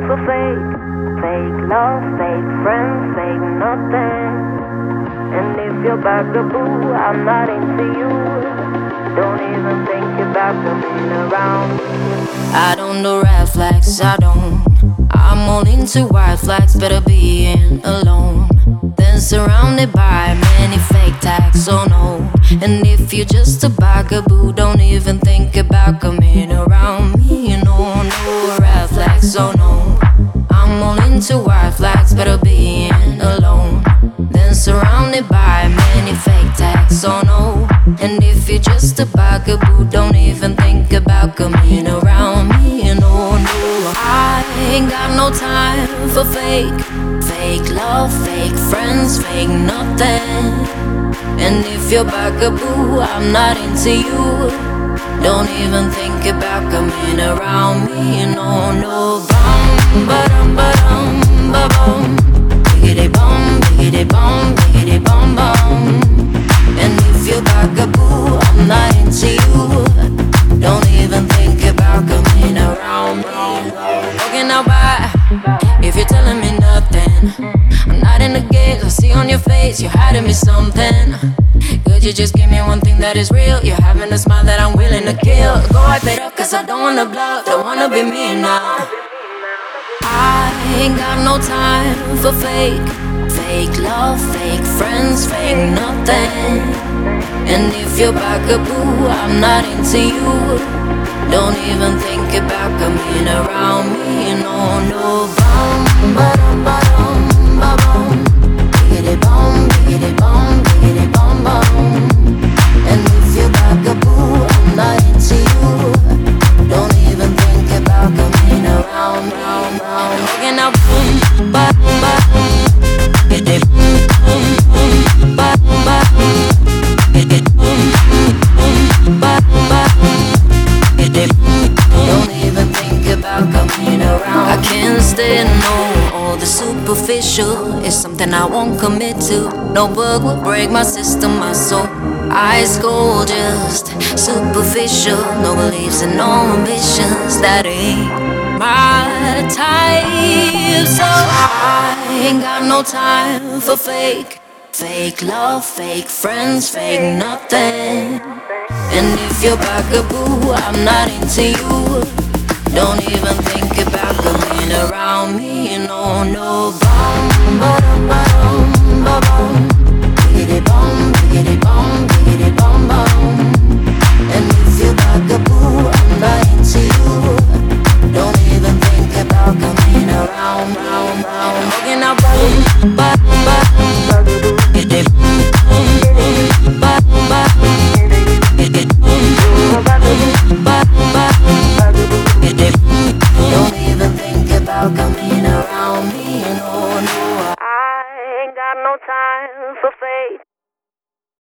for fake. Fake love, fake friends, fake nothing. And if you're bugaboo, I'm not into you. Don't even think about coming around. I don't do red flags, I don't. I'm all into white flags, better being alone than surrounded by many fake tags, oh no. And if you're just a bugaboo, don't even think about coming around me. No, no red flags, oh no. I'm all into white flags, better being alone than surrounded by many fake tags, oh no. And if you're just a bugaboo, don't even think about coming around me. No, no, I ain't got no time for fake. Fake love, fake friends, fake nothing. And if you're bugaboo, I'm not into you. Don't even think about coming around me. No, no, bum, ba-dum, ba-dum, ba-bum. Biggity bum, biggity bum, biggity bum, bum. And if you're bugaboo, I'm not into you. Don't even think about coming around me. Walking out by, if you're telling me nothing, I'm not in the games, I see on your face you're hiding me something. Could you just give me one thing that is real? You're having a smile that I'm willing to kill. Go wipe it up, cause I don't wanna bluff, don't wanna be me now. I ain't got no time for fake. Fake love, fake friends, fake nothing. And if you're bugaboo, I'm not into you. Don't even think about coming around me. No, no, bum, ba-dum, ba-dum, ba-bum. Biggity bum, biggity bum, biggity bum, bum. And if you're bugaboo, I'm not into you. Don't even think about coming around me. Walking out, boom, ba, ba. Biggity boom, boom, ba, ba. Biggity boom, boom, ba, ba. Don't even think about coming around. I can't stand all the superficial. It's something I won't commit to. No bug will break my system, my soul. Ice cold, just superficial. No beliefs and no ambitions. That ain't my type. So I ain't got no time for fake. Fake love, fake friends, fake nothing. And if you're bugaboo, I'm not into you. Don't even think about coming around me. No, no, bum, ba-dum, ba-dum, ba-bum. Biggity bum, biggity bum, biggity bum, bum. And if you're bugaboo, I'm not into you. Don't even think about coming around, round, round. Walking out, boom, ba, ba. Biggity boom, boom, ba, ba. Don't even think about coming around me. No, no. I ain't got no time for fake.